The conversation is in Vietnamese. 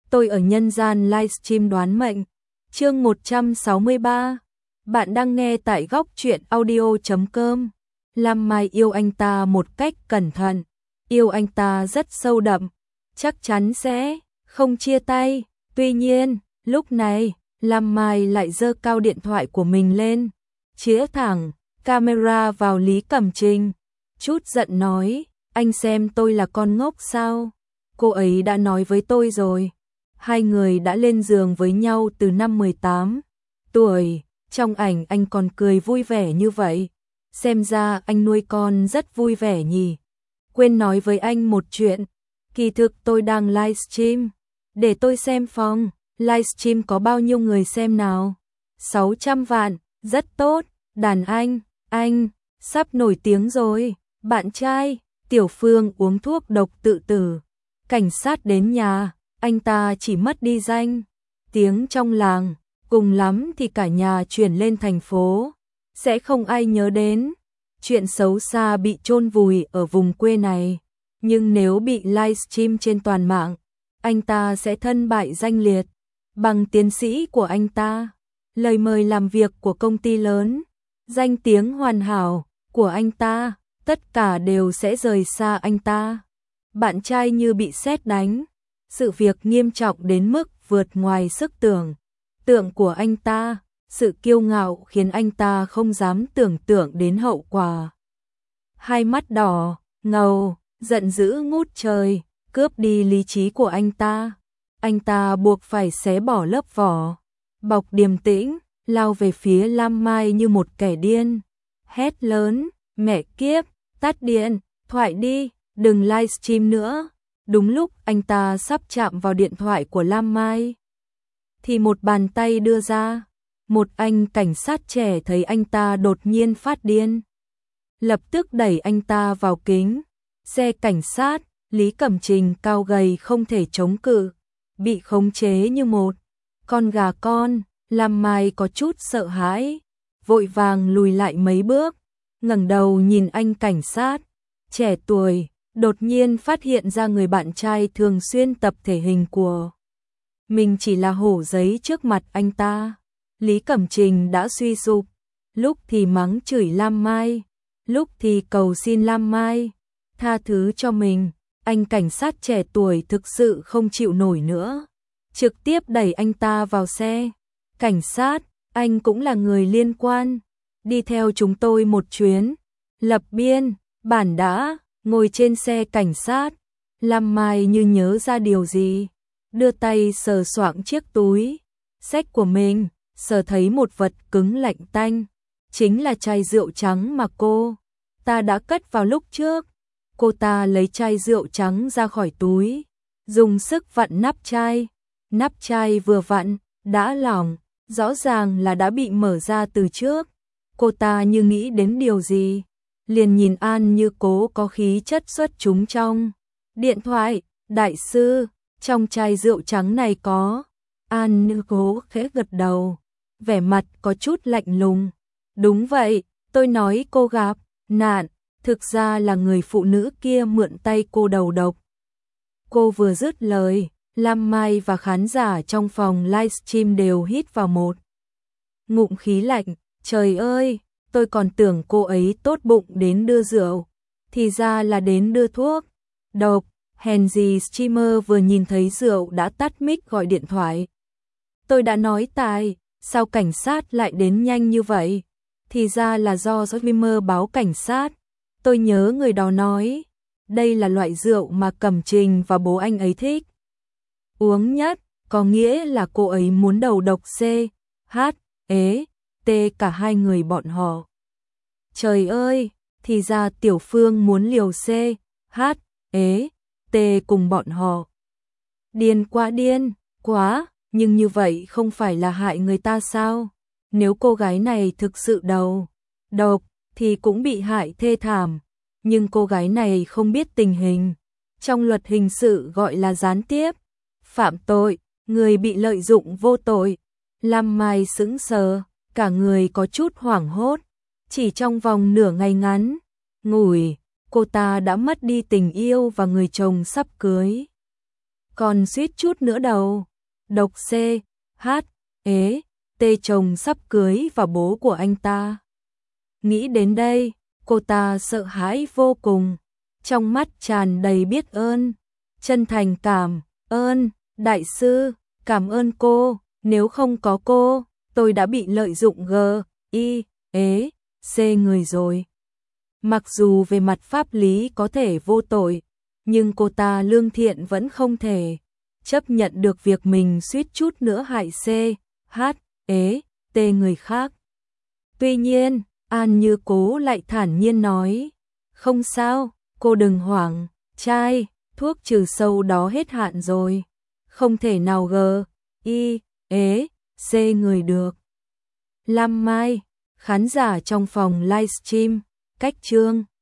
tôi ở nhân gian livestream đoán mệnh. Chương 163. Bạn đang nghe tại góc truyện audio.com. Lam Mai yêu anh ta một cách cẩn thận, yêu anh ta rất sâu đậm, chắc chắn sẽ không chia tay. Tuy nhiên, lúc này, Lam Mai lại giơ cao điện thoại của mình lên, chĩa thẳng camera vào Lý Cẩm Trình, chút giận nói, anh xem tôi là con ngốc sao? Cô ấy đã nói với tôi rồi, hai người đã lên giường với nhau từ năm 18 tuổi, trong ảnh anh còn cười vui vẻ như vậy, xem ra anh nuôi con rất vui vẻ nhỉ. Quên nói với anh một chuyện, kỳ thực tôi đang livestream, để tôi xem phòng, livestream có bao nhiêu người xem nào? 600 vạn, rất tốt, đàn anh, sắp nổi tiếng rồi. Bạn trai, Tiểu Phương uống thuốc độc tự tử, cảnh sát đến nhà, anh ta chỉ mất đi danh tiếng trong làng, cùng lắm thì cả nhà chuyển lên thành phố, sẽ không ai nhớ đến. Chuyện xấu xa bị chôn vùi ở vùng quê này, nhưng nếu bị livestream trên toàn mạng, anh ta sẽ thân bại danh liệt. Bằng tiến sĩ của anh ta, lời mời làm việc của công ty lớn, danh tiếng hoàn hảo của anh ta, tất cả đều sẽ rời xa anh ta. Bạn trai như bị sét đánh, sự việc nghiêm trọng đến mức vượt ngoài sức tưởng tượng của anh ta, sự kiêu ngạo khiến anh ta không dám tưởng tượng đến hậu quả. Hai mắt đỏ, ngầu, giận dữ ngút trời, cướp đi lý trí của anh ta buộc phải xé bỏ lớp vỏ, bọc điềm tĩnh, lao về phía Lam Mai như một kẻ điên, hét lớn, mẹ kiếp, tắt điện thoại đi, đừng livestream nữa. Đúng lúc anh ta sắp chạm vào điện thoại của Lam Mai, thì một bàn tay đưa ra, một anh cảnh sát trẻ thấy anh ta đột nhiên phát điên, lập tức đẩy anh ta vào kính xe cảnh sát. Lý Cẩm Trình cao gầy không thể chống cự, bị khống chế như một con gà con. Lam Mai có chút sợ hãi, vội vàng lùi lại mấy bước, ngẩng đầu nhìn anh cảnh sát trẻ tuổi, đột nhiên phát hiện ra người bạn trai thường xuyên tập thể hình của mình chỉ là hổ giấy trước mặt anh ta. Lý Cẩm Trình đã suy sụp, lúc thì mắng chửi Lam Mai, lúc thì cầu xin Lam Mai tha thứ cho mình. Anh cảnh sát trẻ tuổi thực sự không chịu nổi nữa, trực tiếp đẩy anh ta vào xe. Cảnh sát, anh cũng là người liên quan, đi theo chúng tôi một chuyến, lập biên bản đã. Ngồi trên xe cảnh sát, Lam Mai như nhớ ra điều gì, đưa tay sờ soạng chiếc túi xách của mình, sờ thấy một vật cứng lạnh tanh, chính là chai rượu trắng mà cô ta đã cất vào lúc trước. Cô ta lấy chai rượu trắng ra khỏi túi, dùng sức vặn nắp chai vừa vặn đã lỏng, rõ ràng là đã bị mở ra từ trước. Cô ta như nghĩ đến điều gì, liền nhìn An Như Cố có khí chất xuất chúng trong điện thoại. Đại sư, trong chai rượu trắng này có. An Như Cố khẽ gật đầu, vẻ mặt có chút lạnh lùng. Đúng vậy, tôi nói cô gặp nạn, thực ra là người phụ nữ kia mượn tay cô đầu độc. Cô vừa dứt lời, Lam Mai và khán giả trong phòng livestream đều hít vào một ngụm khí lạnh. Trời ơi, tôi còn tưởng cô ấy tốt bụng đến đưa rượu, thì ra là đến đưa thuốc độc. Hèn gì streamer vừa nhìn thấy rượu đã tắt mic gọi điện thoại. Tôi đã nói tại sao cảnh sát lại đến nhanh như vậy, thì ra là do streamer báo cảnh sát. Tôi nhớ người đó nói, đây là loại rượu mà Cẩm Trình và bố anh ấy thích uống nhất, có nghĩa là cô ấy muốn đầu độc C, H, E, T cả hai người bọn họ. Trời ơi, thì ra Tiểu Phương muốn liều C, H, E, T cùng bọn họ. Điên quá, nhưng như vậy không phải là hại người ta sao? Nếu cô gái này thực sự đầu độc thì cũng bị hại thê thảm, nhưng cô gái này không biết tình hình. Trong luật hình sự gọi là gián tiếp phạm tội, người bị lợi dụng vô tội. Lam Mai sững sờ, cả người có chút hoảng hốt. Chỉ trong vòng nửa ngày ngắn ngủi, cô ta đã mất đi tình yêu và người chồng sắp cưới. còn suýt chút nữa đầu. Độc C, H, ế, T chồng sắp cưới vào bố của anh ta. Nghĩ đến đây, cô ta sợ hãi vô cùng, trong mắt tràn đầy biết ơn, chân thành cảm ơn, đại sư, cảm ơn cô, nếu không có cô, tôi đã bị lợi dụng C người rồi. Mặc dù về mặt pháp lý có thể vô tội, nhưng cô ta lương thiện vẫn không thể chấp nhận được việc mình suýt chút nữa hại T người khác. Tuy nhiên, An Như Cố lại thản nhiên nói, không sao, cô đừng hoảng, trai, thuốc trừ sâu đó hết hạn rồi, không thể nào C người được. Lam Mai, khán giả trong phòng livestream, cách chương